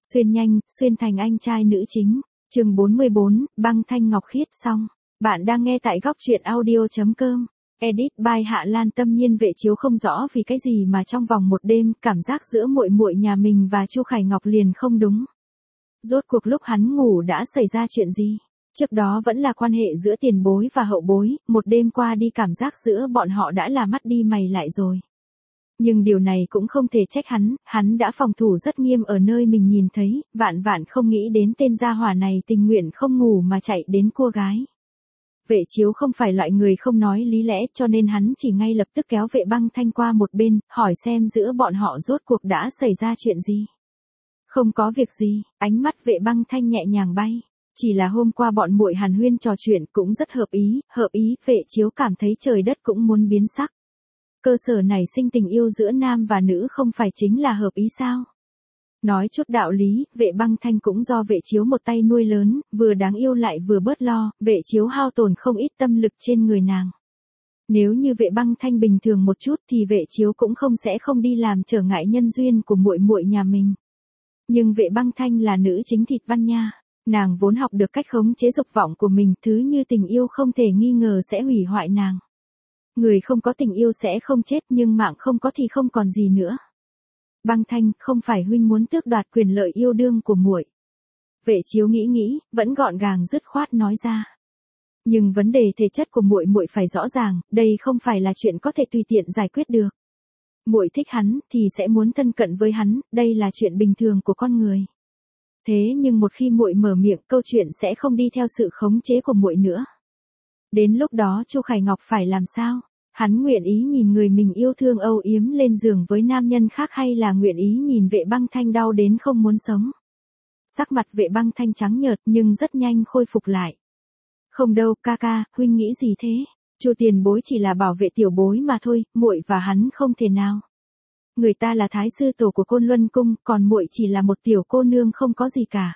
Xuyên nhanh, xuyên thành anh trai nữ chính. Chương 44, băng thanh ngọc khiết xong. Bạn đang nghe tại góc truyện audio.com. Edit by Hạ Lan. Tâm Nhiên Vệ Chiếu không rõ vì cái gì mà trong vòng một đêm, cảm giác giữa muội muội nhà mình và Chu Khải Ngọc liền không đúng. Rốt cuộc lúc hắn ngủ đã xảy ra chuyện gì? Trước đó vẫn là quan hệ giữa tiền bối và hậu bối, một đêm qua đi cảm giác giữa bọn họ đã là mắt đi mày lại rồi. Nhưng điều này cũng không thể trách hắn đã phòng thủ rất nghiêm ở nơi mình nhìn thấy, vạn vạn không nghĩ đến tên gia hỏa này tình nguyện không ngủ mà chạy đến cua gái. Vệ Chiếu không phải loại người không nói lý lẽ cho nên hắn chỉ ngay lập tức kéo Vệ Băng Thanh qua một bên, hỏi xem giữa bọn họ rốt cuộc đã xảy ra chuyện gì. Không có việc gì, ánh mắt Vệ Băng Thanh nhẹ nhàng bay. Chỉ là hôm qua bọn muội hàn huyên trò chuyện cũng rất hợp ý, Vệ Chiếu cảm thấy trời đất cũng muốn biến sắc. Cơ sở nảy sinh tình yêu giữa nam và nữ không phải chính là hợp ý sao? Nói chút đạo lý, Vệ Băng Thanh cũng do Vệ Chiếu một tay nuôi lớn, vừa đáng yêu lại vừa bớt lo, Vệ Chiếu hao tổn không ít tâm lực trên người nàng. Nếu như Vệ Băng Thanh bình thường một chút thì Vệ Chiếu cũng không đi làm trở ngại nhân duyên của muội muội nhà mình. Nhưng Vệ Băng Thanh là nữ chính thịt văn nha, nàng vốn học được cách khống chế dục vọng của mình, thứ như tình yêu không thể nghi ngờ sẽ hủy hoại nàng. Người không có tình yêu sẽ không chết nhưng mạng không có thì không còn gì nữa. Băng Thanh, không phải huynh muốn tước đoạt quyền lợi yêu đương của muội. Vệ Chiếu nghĩ, vẫn gọn gàng dứt khoát nói ra. Nhưng vấn đề thể chất của muội muội phải rõ ràng, đây không phải là chuyện có thể tùy tiện giải quyết được. Muội thích hắn thì sẽ muốn thân cận với hắn, đây là chuyện bình thường của con người. Thế nhưng một khi muội mở miệng, câu chuyện sẽ không đi theo sự khống chế của muội nữa. Đến lúc đó Chu Khải Ngọc phải làm sao? Hắn nguyện ý nhìn người mình yêu thương âu yếm lên giường với nam nhân khác hay là nguyện ý nhìn Vệ Băng Thanh đau đến không muốn sống? Sắc mặt Vệ Băng Thanh trắng nhợt nhưng rất nhanh khôi phục lại. Không đâu, ca, huynh nghĩ gì thế? Chu tiền bối chỉ là bảo vệ tiểu bối mà thôi, muội và hắn không thể nào. Người ta là thái sư tổ của Côn Luân cung, còn muội chỉ là một tiểu cô nương không có gì cả.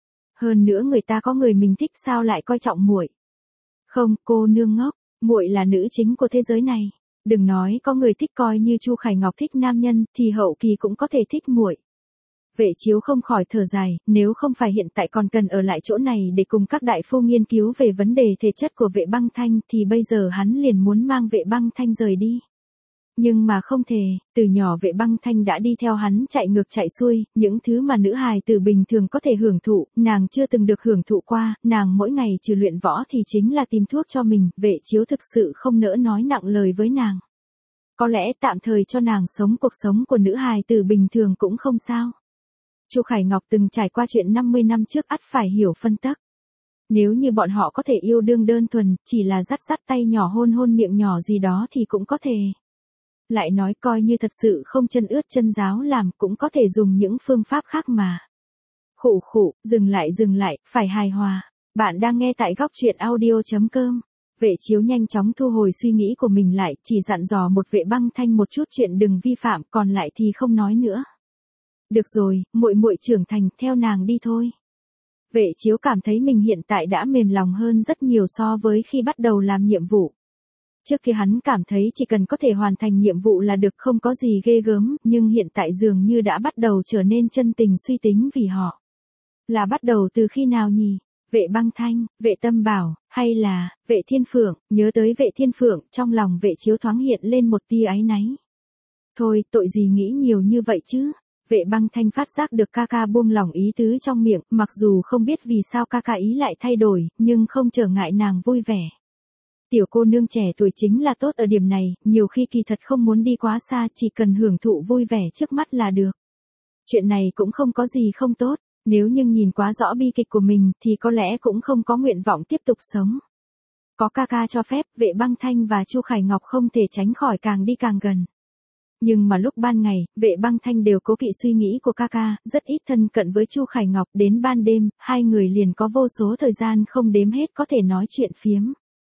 Hơn nữa người ta có người mình thích sao lại coi trọng muội? Không, cô nương ngốc, muội là nữ chính của thế giới này. Đừng nói có người thích, coi như Chu Khải Ngọc thích nam nhân thì hậu kỳ cũng có thể thích muội. Vệ Chiếu không khỏi thở dài, nếu không phải hiện tại còn cần ở lại chỗ này để cùng các đại phu nghiên cứu về vấn đề thể chất của Vệ Băng Thanh thì bây giờ hắn liền muốn mang Vệ Băng Thanh rời đi. Nhưng mà không thể, từ nhỏ Vệ Băng Thanh đã đi theo hắn chạy ngược chạy xuôi, những thứ mà nữ hài tử bình thường có thể hưởng thụ, nàng chưa từng được hưởng thụ qua, nàng mỗi ngày trừ luyện võ thì chính là tìm thuốc cho mình, Vệ Chiếu thực sự không nỡ nói nặng lời với nàng. Có lẽ tạm thời cho nàng sống cuộc sống của nữ hài tử bình thường cũng không sao. Chu Khải Ngọc từng trải qua chuyện 50 năm trước ắt phải hiểu phân tắc. Nếu như bọn họ có thể yêu đương đơn thuần, chỉ là dắt tay nhỏ hôn miệng nhỏ gì đó thì cũng có thể. Lại nói coi như thật sự không chân ướt chân ráo làm cũng có thể dùng những phương pháp khác mà. Khụ, dừng lại, phải hài hòa. Bạn đang nghe tại góc truyện audio.com. Vệ Chiếu nhanh chóng thu hồi suy nghĩ của mình lại, chỉ dặn dò một Vệ Băng Thanh một chút chuyện đừng vi phạm, còn lại thì không nói nữa. Được rồi, muội trưởng thành, theo nàng đi thôi. Vệ Chiếu cảm thấy mình hiện tại đã mềm lòng hơn rất nhiều so với khi bắt đầu làm nhiệm vụ. Trước kia hắn cảm thấy chỉ cần có thể hoàn thành nhiệm vụ là được, không có gì ghê gớm, nhưng hiện tại dường như đã bắt đầu trở nên chân tình suy tính vì họ. Là bắt đầu từ khi nào nhỉ? Vệ Băng Thanh, Vệ Tâm Bảo, hay là Vệ Thiên Phượng? Nhớ tới Vệ Thiên Phượng, trong lòng Vệ Chiếu thoáng hiện lên một tia áy náy. Thôi, tội gì nghĩ nhiều như vậy chứ? Vệ Băng Thanh phát giác được ca buông lỏng ý tứ trong miệng, mặc dù không biết vì sao ca ý lại thay đổi, nhưng không trở ngại nàng vui vẻ. Tiểu cô nương trẻ tuổi chính là tốt ở điểm này, nhiều khi kỳ thật không muốn đi quá xa, chỉ cần hưởng thụ vui vẻ trước mắt là được. Chuyện này cũng không có gì không tốt, nếu như nhìn quá rõ bi kịch của mình thì có lẽ cũng không có nguyện vọng tiếp tục sống. Có ca cho phép, Vệ Băng Thanh và Chu Khải Ngọc không thể tránh khỏi càng đi càng gần. Nhưng mà lúc ban ngày, Vệ Băng Thanh đều cố kỵ suy nghĩ của ca, rất ít thân cận với Chu Khải Ngọc, đến ban đêm, hai người liền có vô số thời gian không đếm hết có thể nói chuyện phiếm.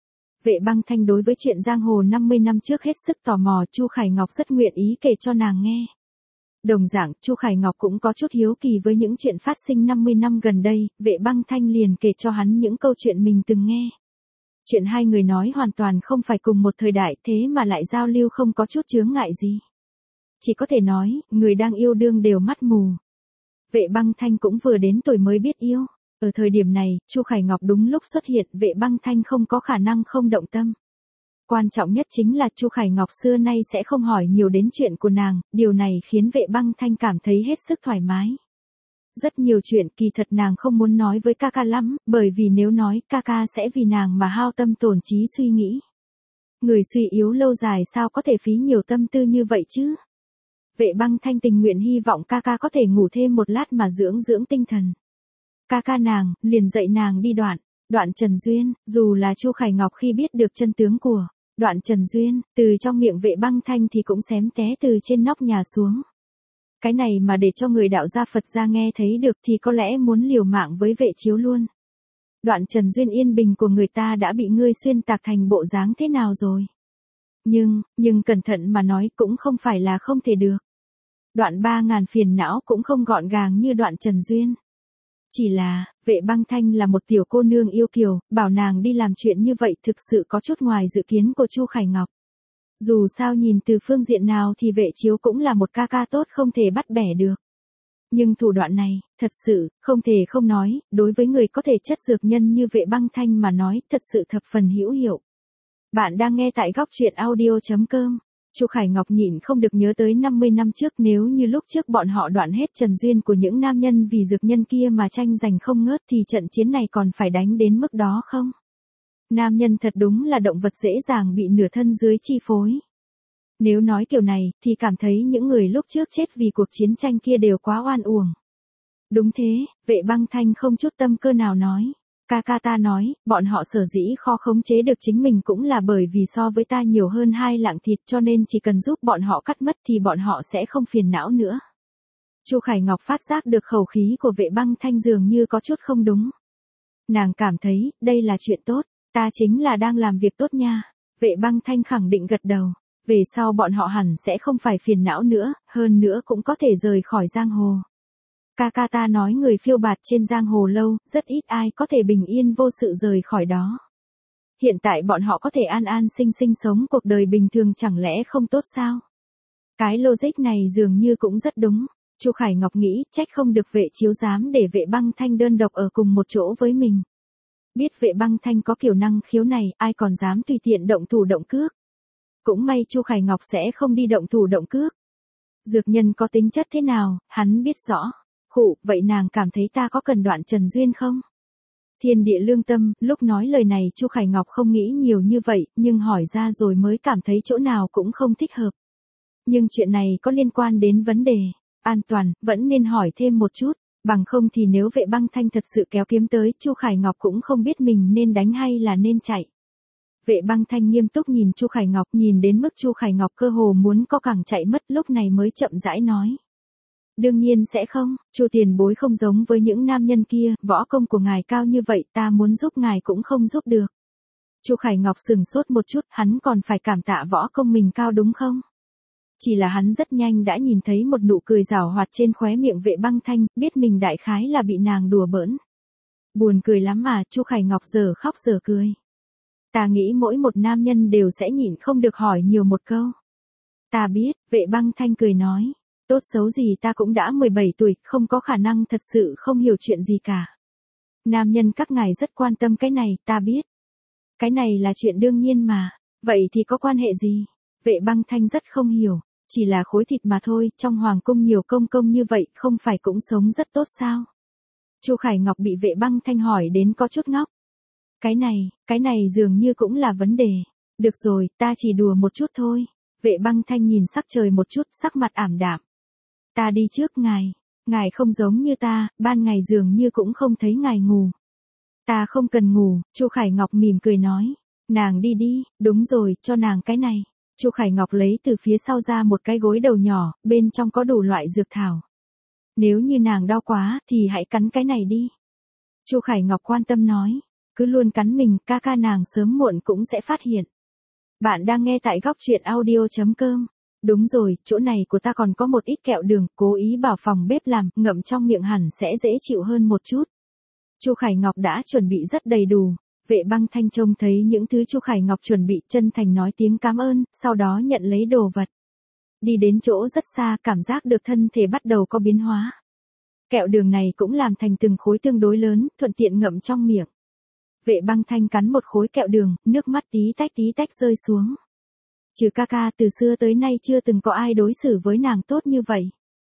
Vệ Băng Thanh đối với chuyện giang hồ 50 năm trước hết sức tò mò, Chu Khải Ngọc rất nguyện ý kể cho nàng nghe. Đồng dạng, Chu Khải Ngọc cũng có chút hiếu kỳ với những chuyện phát sinh 50 năm gần đây, Vệ Băng Thanh liền kể cho hắn những câu chuyện mình từng nghe. Chuyện hai người nói hoàn toàn không phải cùng một thời đại, thế mà lại giao lưu không có chút chướng ngại gì. Chỉ có thể nói, người đang yêu đương đều mắt mù. Vệ Băng Thanh cũng vừa đến tuổi mới biết yêu. Ở thời điểm này, Chu Khải Ngọc đúng lúc xuất hiện, Vệ Băng Thanh không có khả năng không động tâm. Quan trọng nhất chính là Chu Khải Ngọc xưa nay sẽ không hỏi nhiều đến chuyện của nàng, điều này khiến Vệ Băng Thanh cảm thấy hết sức thoải mái. Rất nhiều chuyện kỳ thật nàng không muốn nói với ca ca lắm, bởi vì nếu nói ca ca sẽ vì nàng mà hao tâm tổn trí suy nghĩ. Người suy yếu lâu dài sao có thể phí nhiều tâm tư như vậy chứ? Vệ Băng Thanh tình nguyện hy vọng ca ca có thể ngủ thêm một lát mà dưỡng dưỡng tinh thần. Ca ca nàng, liền dạy nàng đi đoạn Trần Duyên, dù là Chu Khải Ngọc khi biết được chân tướng của đoạn Trần Duyên, từ trong miệng Vệ Băng Thanh thì cũng xém té từ trên nóc nhà xuống. Cái này mà để cho người đạo gia Phật gia nghe thấy được thì có lẽ muốn liều mạng với Vệ Chiếu luôn. Đoạn Trần Duyên yên bình của người ta đã bị ngươi xuyên tạc thành bộ dáng thế nào rồi? Nhưng cẩn thận mà nói cũng không phải là không thể được. Đoạn 3000 phiền não cũng không gọn gàng như đoạn Trần Duyên. Chỉ là, Vệ Băng Thanh là một tiểu cô nương yêu kiều, bảo nàng đi làm chuyện như vậy thực sự có chút ngoài dự kiến của Chu Khải Ngọc. Dù sao nhìn từ phương diện nào thì Vệ Chiếu cũng là một ca ca tốt không thể bắt bẻ được. Nhưng thủ đoạn này, thật sự, không thể không nói, đối với người có thể chất dược nhân như Vệ Băng Thanh mà nói thật sự thập phần hữu hiệu. Bạn đang nghe tại góc truyện audio.com. Chu Khải Ngọc nhịn không được nhớ tới 50 năm trước, nếu như lúc trước bọn họ đoạn hết Trần Duyên của những nam nhân vì dược nhân kia mà tranh giành không ngớt thì trận chiến này còn phải đánh đến mức đó không? Nam nhân thật đúng là động vật dễ dàng bị nửa thân dưới chi phối. Nếu nói kiểu này thì cảm thấy những người lúc trước chết vì cuộc chiến tranh kia đều quá oan uổng. Đúng thế, Vệ Băng Thanh không chút tâm cơ nào nói. Ca ca ta nói, bọn họ sở dĩ khó khống chế được chính mình cũng là bởi vì so với ta nhiều hơn 2 lạng thịt, cho nên chỉ cần giúp bọn họ cắt mất thì bọn họ sẽ không phiền não nữa. Chu Khải Ngọc phát giác được khẩu khí của Vệ Băng Thanh dường như có chút không đúng. Nàng cảm thấy, đây là chuyện tốt, ta chính là đang làm việc tốt nha. Vệ Băng Thanh khẳng định gật đầu. Về sau bọn họ hẳn sẽ không phải phiền não nữa, hơn nữa cũng có thể rời khỏi giang hồ. Ca ca ta nói người phiêu bạt trên giang hồ lâu, rất ít ai có thể bình yên vô sự rời khỏi đó. Hiện tại bọn họ có thể an an sinh sinh sống cuộc đời bình thường chẳng lẽ không tốt sao? Cái logic này dường như cũng rất đúng. Chu Khải Ngọc nghĩ trách không được Vệ Chiếu dám để Vệ Băng Thanh đơn độc ở cùng một chỗ với mình. Biết Vệ Băng Thanh có kiểu năng khiếu này, ai còn dám tùy tiện động thủ động cước. Cũng may Chu Khải Ngọc sẽ không đi động thủ động cước. Dược nhân có tính chất thế nào, hắn biết rõ. Khụ, vậy nàng cảm thấy ta có cần đoạn Trần Duyên không? Thiên địa lương tâm, lúc nói lời này Chu Khải Ngọc không nghĩ nhiều như vậy, nhưng hỏi ra rồi mới cảm thấy chỗ nào cũng không thích hợp. Nhưng chuyện này có liên quan đến vấn đề an toàn, vẫn nên hỏi thêm một chút, bằng không thì nếu Vệ Băng Thanh thật sự kéo kiếm tới, Chu Khải Ngọc cũng không biết mình nên đánh hay là nên chạy. Vệ Băng Thanh nghiêm túc nhìn Chu Khải Ngọc, nhìn đến mức Chu Khải Ngọc cơ hồ muốn co cẳng chạy mất, lúc này mới chậm rãi nói. Đương nhiên sẽ không, Chu tiền bối không giống với những nam nhân kia, võ công của ngài cao như vậy, ta muốn giúp ngài cũng không giúp được. Chu Khải Ngọc sừng sốt một chút, hắn còn phải cảm tạ võ công mình cao đúng không? Chỉ là hắn rất nhanh đã nhìn thấy một nụ cười giảo hoạt trên khóe miệng Vệ Băng Thanh, biết mình đại khái là bị nàng đùa bỡn. Buồn cười lắm mà, Chu Khải Ngọc giờ khóc giờ cười. Ta nghĩ mỗi một nam nhân đều sẽ nhịn không được hỏi nhiều một câu. Ta biết, Vệ Băng Thanh cười nói. Tốt xấu gì ta cũng đã 17 tuổi, không có khả năng thật sự không hiểu chuyện gì cả. Nam nhân các ngài rất quan tâm cái này, ta biết. Cái này là chuyện đương nhiên mà. Vậy thì có quan hệ gì? Vệ Băng Thanh rất không hiểu. Chỉ là khối thịt mà thôi, trong hoàng cung nhiều công công như vậy, không phải cũng sống rất tốt sao? Chu Khải Ngọc bị Vệ Băng Thanh hỏi đến có chút ngốc. Cái này dường như cũng là vấn đề. Được rồi, ta chỉ đùa một chút thôi. Vệ Băng Thanh nhìn sắc trời một chút, sắc mặt ảm đạm. Ta đi trước ngài không giống như ta, ban ngày dường như cũng không thấy ngài ngủ. Ta không cần ngủ, Chu Khải Ngọc mỉm cười nói. Nàng đi đi, đúng rồi, cho nàng cái này. Chu Khải Ngọc lấy từ phía sau ra một cái gối đầu nhỏ, bên trong có đủ loại dược thảo. Nếu như nàng đau quá, thì hãy cắn cái này đi. Chu Khải Ngọc quan tâm nói. Cứ luôn cắn mình, ca ca nàng sớm muộn cũng sẽ phát hiện. Bạn đang nghe tại góc truyện audio.com. Đúng rồi, chỗ này của ta còn có một ít kẹo đường, cố ý bảo phòng bếp làm, ngậm trong miệng hẳn sẽ dễ chịu hơn một chút. Chu Khải Ngọc đã chuẩn bị rất đầy đủ. Vệ Băng Thanh trông thấy những thứ Chu Khải Ngọc chuẩn bị, chân thành nói tiếng cảm ơn, sau đó nhận lấy đồ vật. Đi đến chỗ rất xa, cảm giác được thân thể bắt đầu có biến hóa. Kẹo đường này cũng làm thành từng khối tương đối lớn, thuận tiện ngậm trong miệng. Vệ Băng Thanh cắn một khối kẹo đường, nước mắt tí tách rơi xuống. Trừ ca ca, từ xưa tới nay chưa từng có ai đối xử với nàng tốt như vậy.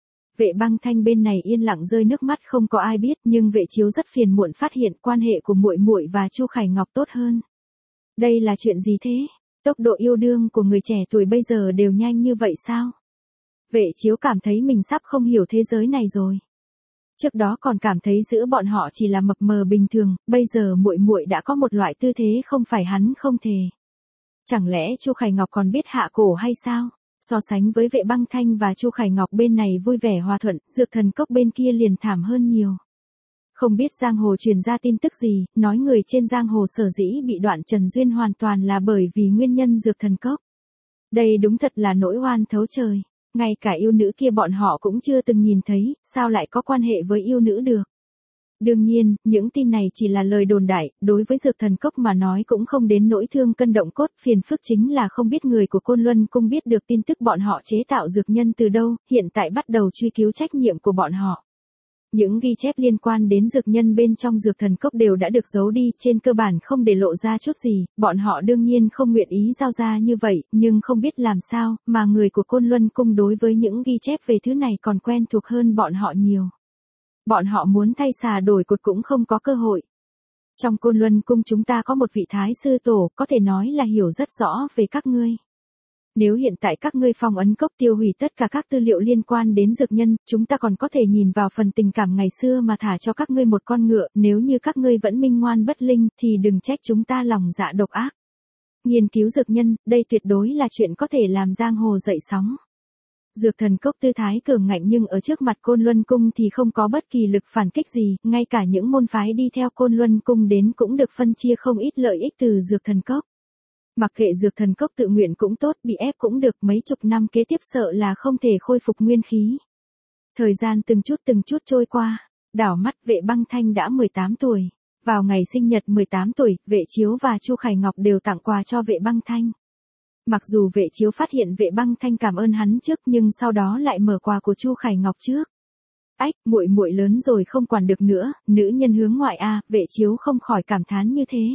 Vệ Băng Thanh bên này yên lặng rơi nước mắt, không có ai biết, nhưng Vệ Chiếu rất phiền muộn phát hiện quan hệ của muội muội và Chu Khải Ngọc tốt hơn. Đây là chuyện gì thế? Tốc độ yêu đương của người trẻ tuổi bây giờ đều nhanh như vậy sao? Vệ Chiếu cảm thấy mình sắp không hiểu thế giới này rồi. Trước đó còn cảm thấy giữa bọn họ chỉ là mập mờ bình thường, bây giờ muội muội đã có một loại tư thế không phải hắn không thể. Chẳng lẽ Chu Khải Ngọc còn biết hạ cổ hay sao? So sánh với Vệ Băng Thanh và Chu Khải Ngọc bên này vui vẻ hòa thuận, Dược Thần Cốc bên kia liền thảm hơn nhiều. Không biết giang hồ truyền ra tin tức gì, nói người trên giang hồ sở dĩ bị đoạn trần duyên hoàn toàn là bởi vì nguyên nhân Dược Thần Cốc. Đây đúng thật là nỗi oan thấu trời. Ngay cả yêu nữ kia bọn họ cũng chưa từng nhìn thấy, sao lại có quan hệ với yêu nữ được. Đương nhiên, những tin này chỉ là lời đồn đại, đối với Dược Thần Cốc mà nói cũng không đến nỗi thương cân động cốt, phiền phức chính là không biết người của Côn Luân Cung biết được tin tức bọn họ chế tạo dược nhân từ đâu, hiện tại bắt đầu truy cứu trách nhiệm của bọn họ. Những ghi chép liên quan đến dược nhân bên trong Dược Thần Cốc đều đã được giấu đi, trên cơ bản không để lộ ra chút gì, bọn họ đương nhiên không nguyện ý giao ra như vậy, nhưng không biết làm sao, mà người của Côn Luân Cung đối với những ghi chép về thứ này còn quen thuộc hơn bọn họ nhiều. Bọn họ muốn thay xà đổi cột cũng không có cơ hội. Trong Côn Luân Cung chúng ta có một vị thái sư tổ, có thể nói là hiểu rất rõ về các ngươi. Nếu hiện tại các ngươi phong ấn cốc tiêu hủy tất cả các tư liệu liên quan đến dược nhân, chúng ta còn có thể nhìn vào phần tình cảm ngày xưa mà thả cho các ngươi một con ngựa, nếu như các ngươi vẫn minh ngoan bất linh thì đừng trách chúng ta lòng dạ độc ác. Nghiên cứu dược nhân, đây tuyệt đối là chuyện có thể làm giang hồ dậy sóng. Dược Thần Cốc tư thái cường ngạnh nhưng ở trước mặt Côn Luân Cung thì không có bất kỳ lực phản kích gì, ngay cả những môn phái đi theo Côn Luân Cung đến cũng được phân chia không ít lợi ích từ Dược Thần Cốc. Mặc kệ Dược Thần Cốc tự nguyện cũng tốt, bị ép cũng được, mấy chục năm kế tiếp sợ là không thể khôi phục nguyên khí. Thời gian từng chút trôi qua, đảo mắt Vệ Băng Thanh đã 18 tuổi. Vào ngày sinh nhật 18 tuổi, Vệ Chiếu và Chu Khải Ngọc đều tặng quà cho Vệ Băng Thanh. Mặc dù Vệ Chiếu phát hiện Vệ Băng Thanh cảm ơn hắn trước nhưng sau đó lại mở quà của Chu Khải Ngọc trước. Ách, muội muội lớn rồi không quản được nữa, nữ nhân hướng ngoại a, Vệ Chiếu không khỏi cảm thán như thế.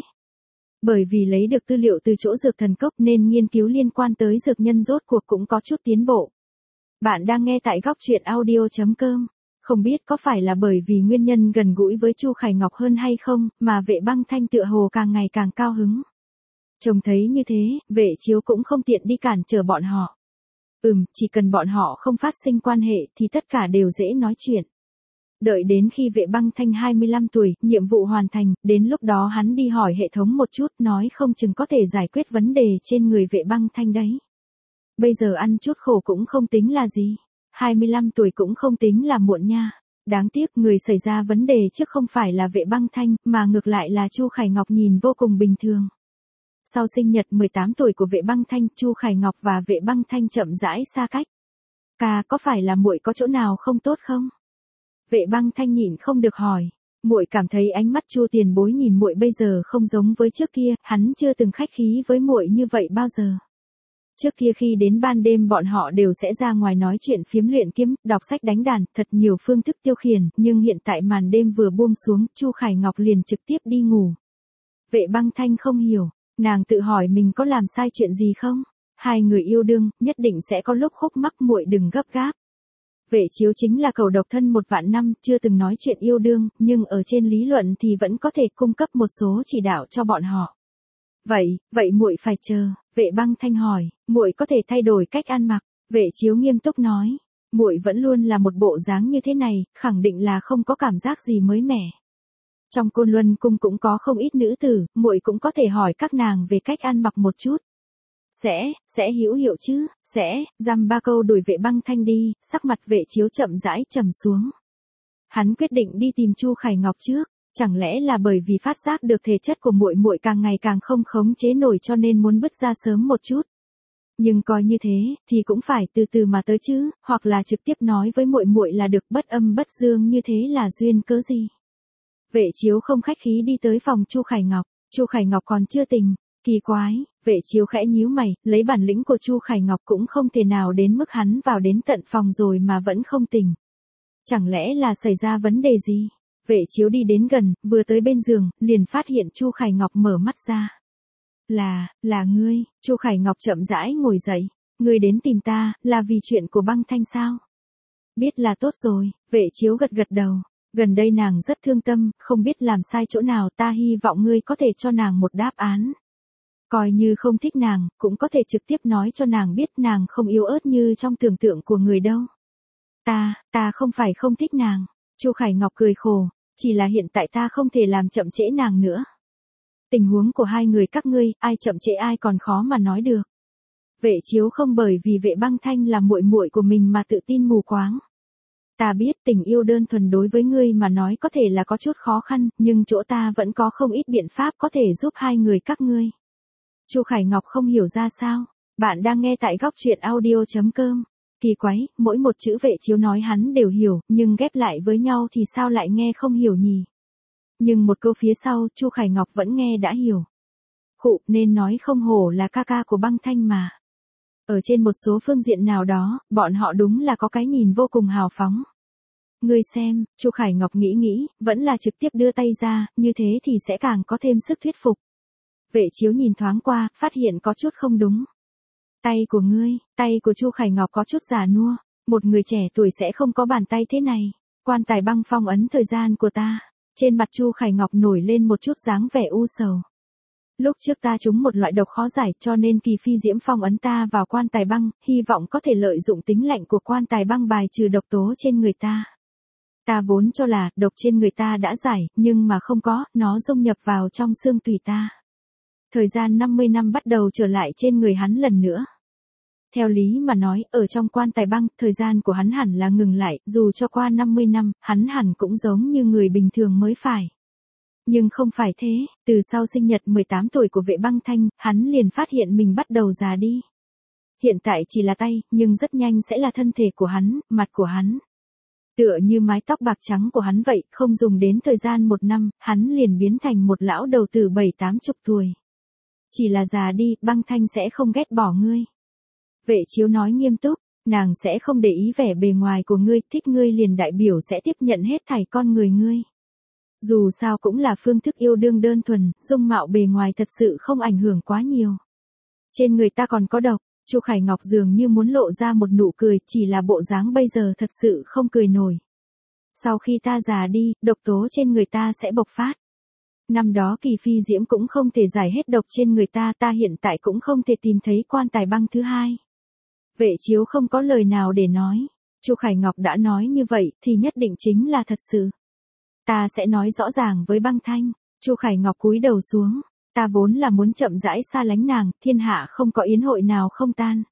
Bởi vì lấy được tư liệu từ chỗ Dược Thần Cốc nên nghiên cứu liên quan tới dược nhân rốt cuộc cũng có chút tiến bộ. Bạn đang nghe tại góc truyện audio.com. Không biết có phải là bởi vì nguyên nhân gần gũi với Chu Khải Ngọc hơn hay không, mà Vệ Băng Thanh tựa hồ càng ngày càng cao hứng. Trông thấy như thế, Vệ Chiếu cũng không tiện đi cản trở bọn họ. Chỉ cần bọn họ không phát sinh quan hệ thì tất cả đều dễ nói chuyện. Đợi đến khi Vệ Băng Thanh 25 tuổi, nhiệm vụ hoàn thành, đến lúc đó hắn đi hỏi hệ thống một chút, nói không chừng có thể giải quyết vấn đề trên người Vệ Băng Thanh đấy. Bây giờ ăn chút khổ cũng không tính là gì. 25 tuổi cũng không tính là muộn nha. Đáng tiếc người xảy ra vấn đề trước không phải là Vệ Băng Thanh, mà ngược lại là Chu Khải Ngọc nhìn vô cùng bình thường. Sau sinh nhật 18 tuổi của Vệ Băng Thanh, Chu Khải Ngọc và Vệ Băng Thanh chậm rãi xa cách. Ca, có phải là muội có chỗ nào không tốt không? Vệ Băng Thanh nhịn không được hỏi. Muội cảm thấy ánh mắt Chu tiền bối nhìn muội bây giờ không giống với trước kia, hắn chưa từng khách khí với muội như vậy bao giờ. Trước kia khi đến ban đêm bọn họ đều sẽ ra ngoài nói chuyện phiếm luyện kiếm, đọc sách đánh đàn, thật nhiều phương thức tiêu khiển, nhưng hiện tại màn đêm vừa buông xuống, Chu Khải Ngọc liền trực tiếp đi ngủ. Vệ Băng Thanh không hiểu, nàng tự hỏi mình có làm sai chuyện gì không? Hai người yêu đương, nhất định sẽ có lúc khúc mắc, muội đừng gấp gáp. Vệ Chiếu chính là cẩu độc thân 1 vạn năm, chưa từng nói chuyện yêu đương, nhưng ở trên lý luận thì vẫn có thể cung cấp một số chỉ đạo cho bọn họ. Vậy muội phải chờ. Vệ Băng Thanh hỏi, muội có thể thay đổi cách ăn mặc? Vệ Chiếu nghiêm túc nói, muội vẫn luôn là một bộ dáng như thế này, khẳng định là không có cảm giác gì mới mẻ. Trong Côn Luân Cung cũng có không ít nữ tử, muội cũng có thể hỏi các nàng về cách ăn mặc một chút. Sẽ hữu hiệu chứ, dăm ba câu đuổi Vệ Băng Thanh đi, sắc mặt Vệ Chiếu chậm rãi trầm xuống. Hắn quyết định đi tìm Chu Khải Ngọc trước, chẳng lẽ là bởi vì phát giác được thể chất của muội muội càng ngày càng không khống chế nổi cho nên muốn bứt ra sớm một chút. Nhưng coi như thế, thì cũng phải từ từ mà tới chứ, hoặc là trực tiếp nói với muội muội là được, bất âm bất dương như thế là duyên cớ gì. Vệ Chiếu không khách khí đi tới phòng Chu Khải Ngọc, Chu Khải Ngọc còn chưa tỉnh. Kỳ quái, Vệ Chiếu khẽ nhíu mày, lấy bản lĩnh của Chu Khải Ngọc cũng không thể nào đến mức hắn vào đến tận phòng rồi mà vẫn không tỉnh. Chẳng lẽ là xảy ra vấn đề gì? Vệ Chiếu đi đến gần, vừa tới bên giường, liền phát hiện Chu Khải Ngọc mở mắt ra. Là ngươi. Chu Khải Ngọc chậm rãi ngồi dậy. Ngươi đến tìm ta, là vì chuyện của Băng Thanh sao? Biết là tốt rồi, Vệ Chiếu gật gật đầu. Gần đây nàng rất thương tâm, không biết làm sai chỗ nào, ta hy vọng ngươi có thể cho nàng một đáp án. Coi như không thích nàng, cũng có thể trực tiếp nói cho nàng biết nàng không yếu ớt như trong tưởng tượng của người đâu. Ta không phải không thích nàng. Chu Khải Ngọc cười khổ, chỉ là hiện tại ta không thể làm chậm trễ nàng nữa. Tình huống của hai người các ngươi, ai chậm trễ ai còn khó mà nói được. Vệ Chiếu không bởi vì Vệ Băng Thanh là muội muội của mình mà tự tin mù quáng. Ta biết tình yêu đơn thuần đối với ngươi mà nói có thể là có chút khó khăn, nhưng chỗ ta vẫn có không ít biện pháp có thể giúp hai người các ngươi. Chu Khải Ngọc không hiểu ra sao. Bạn đang nghe tại góc truyện audio.com. Kỳ quái, mỗi một chữ Vệ Chiếu nói hắn đều hiểu, nhưng ghép lại với nhau thì sao lại nghe không hiểu nhỉ? Nhưng một câu phía sau, Chu Khải Ngọc vẫn nghe đã hiểu. Khụ, nên nói không hổ là ca ca của Băng Thanh mà. Ở trên một số phương diện nào đó, bọn họ đúng là có cái nhìn vô cùng hào phóng. Ngươi xem, Chu Khải Ngọc nghĩ, vẫn là trực tiếp đưa tay ra, như thế thì sẽ càng có thêm sức thuyết phục. Vệ Chiếu nhìn thoáng qua, phát hiện có chút không đúng. Tay của Chu Khải Ngọc có chút già nua, một người trẻ tuổi sẽ không có bàn tay thế này. Quan tài băng phong ấn thời gian của ta. Trên mặt Chu Khải Ngọc nổi lên một chút dáng vẻ u sầu. Lúc trước ta trúng một loại độc khó giải cho nên Kỳ Phi Diễm phong ấn ta vào quan tài băng, hy vọng có thể lợi dụng tính lạnh của quan tài băng bài trừ độc tố trên người ta. Ta vốn cho là độc trên người ta đã giải, nhưng mà không có, nó dung nhập vào trong xương tủy ta. Thời gian 50 năm bắt đầu trở lại trên người hắn lần nữa. Theo lý mà nói, ở trong quan tài băng, thời gian của hắn hẳn là ngừng lại, dù cho qua 50 năm, hắn hẳn cũng giống như người bình thường mới phải. Nhưng không phải thế, từ sau sinh nhật 18 tuổi của Vệ Băng Thanh, hắn liền phát hiện mình bắt đầu già đi. Hiện tại chỉ là tay, nhưng rất nhanh sẽ là thân thể của hắn, mặt của hắn. Tựa như mái tóc bạc trắng của hắn vậy, không dùng đến thời gian 1 năm, hắn liền biến thành một lão đầu tử 7-80 tuổi. Chỉ là già đi, Băng Thanh sẽ không ghét bỏ ngươi. Vệ Chiếu nói nghiêm túc, nàng sẽ không để ý vẻ bề ngoài của ngươi, thích ngươi liền đại biểu sẽ tiếp nhận hết thảy con người ngươi. Dù sao cũng là phương thức yêu đương đơn thuần, dung mạo bề ngoài thật sự không ảnh hưởng quá nhiều. Trên người ta còn có độc, Chu Khải Ngọc dường như muốn lộ ra một nụ cười, chỉ là bộ dáng bây giờ thật sự không cười nổi. Sau khi ta già đi, độc tố trên người ta sẽ bộc phát. Năm đó Kỳ Phi Diễm cũng không thể giải hết độc trên người ta, ta hiện tại cũng không thể tìm thấy quan tài băng thứ hai. Vệ Chiếu không có lời nào để nói. Chu Khải Ngọc đã nói như vậy, thì nhất định chính là thật sự. Ta sẽ nói rõ ràng với Băng Thanh. Chu Khải Ngọc cúi đầu xuống. Ta vốn là muốn chậm rãi xa lánh nàng, thiên hạ không có yến hội nào không tan.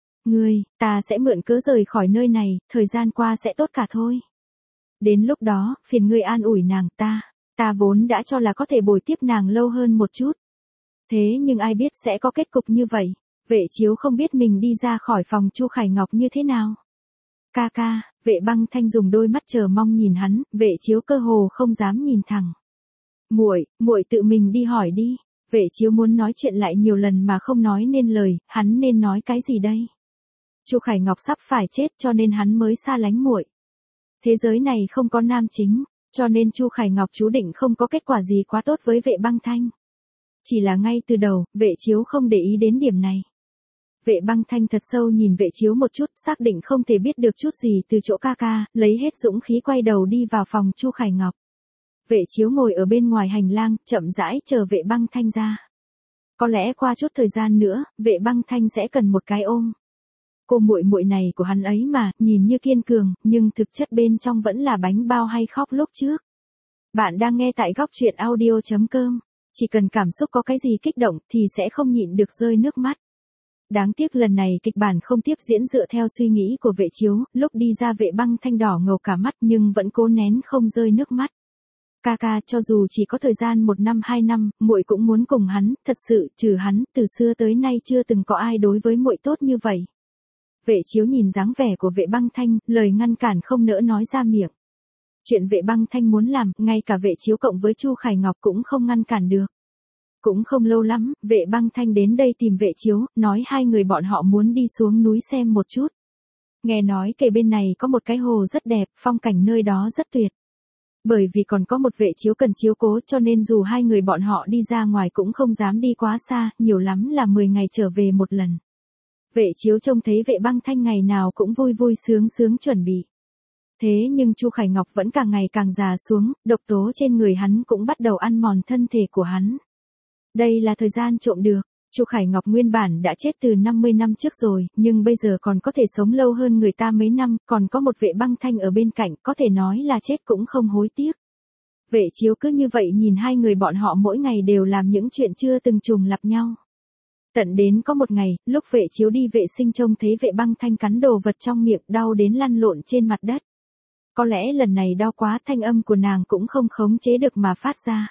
Ta sẽ mượn cớ rời khỏi nơi này, thời gian qua sẽ tốt cả thôi. Đến lúc đó, phiền ngươi an ủi nàng, ta vốn đã cho là có thể bồi tiếp nàng lâu hơn một chút. Thế nhưng ai biết sẽ có kết cục như vậy. Vệ Chiếu không biết mình đi ra khỏi phòng Chu Khải Ngọc như thế nào. Ca, Vệ Băng Thanh dùng đôi mắt chờ mong nhìn hắn, Vệ Chiếu cơ hồ không dám nhìn thẳng. Muội tự mình đi hỏi đi. Vệ Chiếu muốn nói chuyện lại nhiều lần mà không nói nên lời, hắn nên nói cái gì đây? Chu Khải Ngọc sắp phải chết cho nên hắn mới xa lánh muội. Thế giới này không có nam chính, cho nên Chu Khải Ngọc chú định không có kết quả gì quá tốt với Vệ Băng Thanh. Chỉ là ngay từ đầu, Vệ Chiếu không để ý đến điểm này. Vệ Băng Thanh thật sâu nhìn Vệ Chiếu một chút, xác định không thể biết được chút gì từ chỗ ca, lấy hết dũng khí quay đầu đi vào phòng Chu Khải Ngọc. Vệ Chiếu ngồi ở bên ngoài hành lang, chậm rãi chờ Vệ Băng Thanh ra. Có lẽ qua chút thời gian nữa, Vệ Băng Thanh sẽ cần một cái ôm. Cô muội này của hắn ấy mà, nhìn như kiên cường, nhưng thực chất bên trong vẫn là bánh bao hay khóc lúc trước. Bạn đang nghe tại góc truyện audio.com. Chỉ cần cảm xúc có cái gì kích động thì sẽ không nhịn được rơi nước mắt. Đáng tiếc lần này kịch bản không tiếp diễn dựa theo suy nghĩ của Vệ Chiếu, lúc đi ra Vệ Băng Thanh đỏ ngầu cả mắt nhưng vẫn cố nén không rơi nước mắt. Ca, cho dù chỉ có thời gian 1 năm 2 năm, muội cũng muốn cùng hắn, thật sự, trừ hắn, từ xưa tới nay chưa từng có ai đối với muội tốt như vậy. Vệ Chiếu nhìn dáng vẻ của Vệ Băng Thanh, lời ngăn cản không nỡ nói ra miệng. Chuyện Vệ Băng Thanh muốn làm, ngay cả Vệ Chiếu cộng với Chu Khải Ngọc cũng không ngăn cản được. Cũng không lâu lắm, Vệ Băng Thanh đến đây tìm Vệ Chiếu, nói hai người bọn họ muốn đi xuống núi xem một chút. Nghe nói kề bên này có một cái hồ rất đẹp, phong cảnh nơi đó rất tuyệt. Bởi vì còn có một vệ chiếu cần chiếu cố cho nên dù hai người bọn họ đi ra ngoài cũng không dám đi quá xa, nhiều lắm là 10 ngày trở về một lần. Vệ chiếu trông thấy vệ băng thanh ngày nào cũng vui vui sướng sướng chuẩn bị. Thế nhưng Chu Khải Ngọc vẫn càng ngày càng già xuống, độc tố trên người hắn cũng bắt đầu ăn mòn thân thể của hắn. Đây là thời gian trộm được. Chu Khải Ngọc nguyên bản đã chết từ 50 năm trước rồi, nhưng bây giờ còn có thể sống lâu hơn người ta mấy năm, còn có một vệ băng thanh ở bên cạnh, có thể nói là chết cũng không hối tiếc. Vệ chiếu cứ như vậy nhìn hai người bọn họ mỗi ngày đều làm những chuyện chưa từng trùng lặp nhau. Tận đến có một ngày, lúc vệ chiếu đi vệ sinh trông thấy vệ băng thanh cắn đồ vật trong miệng đau đến lăn lộn trên mặt đất. Có lẽ lần này đau quá thanh âm của nàng cũng không khống chế được mà phát ra.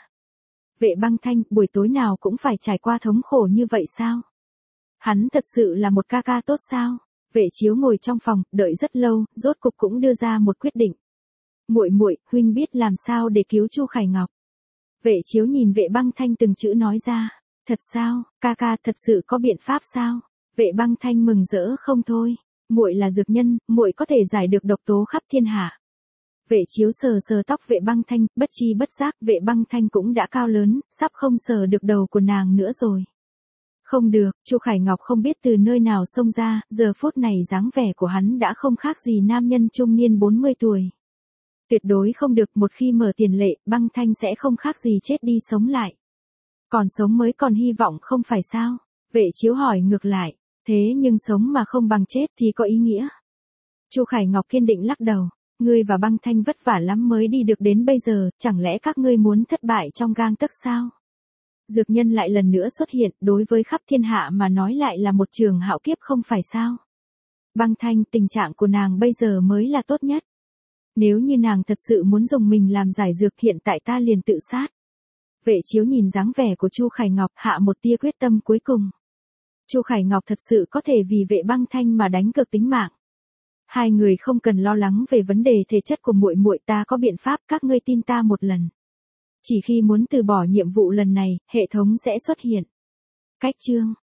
Vệ băng thanh, buổi tối nào cũng phải trải qua thống khổ như vậy sao? Hắn thật sự là một ca ca tốt sao? Vệ chiếu ngồi trong phòng, đợi rất lâu, rốt cục cũng đưa ra một quyết định. Muội muội, huynh biết làm sao để cứu Chu Khải Ngọc. Vệ chiếu nhìn vệ băng thanh từng chữ nói ra. Thật sao, ca ca thật sự có biện pháp sao? Vệ băng thanh mừng rỡ không thôi. Muội là dược nhân, muội có thể giải được độc tố khắp thiên hạ. Vệ chiếu sờ sờ tóc vệ băng thanh, bất chi bất giác vệ băng thanh cũng đã cao lớn, sắp không sờ được đầu của nàng nữa rồi. Không được, Chu Khải Ngọc không biết từ nơi nào xông ra, giờ phút này dáng vẻ của hắn đã không khác gì nam nhân trung niên 40 tuổi. Tuyệt đối không được, một khi mở tiền lệ, băng thanh sẽ không khác gì chết đi sống lại. Còn sống mới còn hy vọng không phải sao? Vệ chiếu hỏi ngược lại, thế nhưng sống mà không bằng chết thì có ý nghĩa. Chu Khải Ngọc kiên định lắc đầu. Ngươi và băng thanh vất vả lắm mới đi được đến bây giờ, chẳng lẽ các ngươi muốn thất bại trong gang tấc sao? Dược nhân lại lần nữa xuất hiện, đối với khắp thiên hạ mà nói lại là một trường hạo kiếp không phải sao? Băng thanh, tình trạng của nàng bây giờ mới là tốt nhất. Nếu như nàng thật sự muốn dùng mình làm giải dược hiện tại ta liền tự sát. Vệ chiếu nhìn dáng vẻ của Chu Khải Ngọc hạ một tia quyết tâm cuối cùng. Chu Khải Ngọc thật sự có thể vì vệ băng thanh mà đánh cược tính mạng. Hai người không cần lo lắng về vấn đề thể chất của muội muội, ta có biện pháp, các ngươi tin ta một lần. Chỉ khi muốn từ bỏ nhiệm vụ lần này, hệ thống sẽ xuất hiện. Cách chương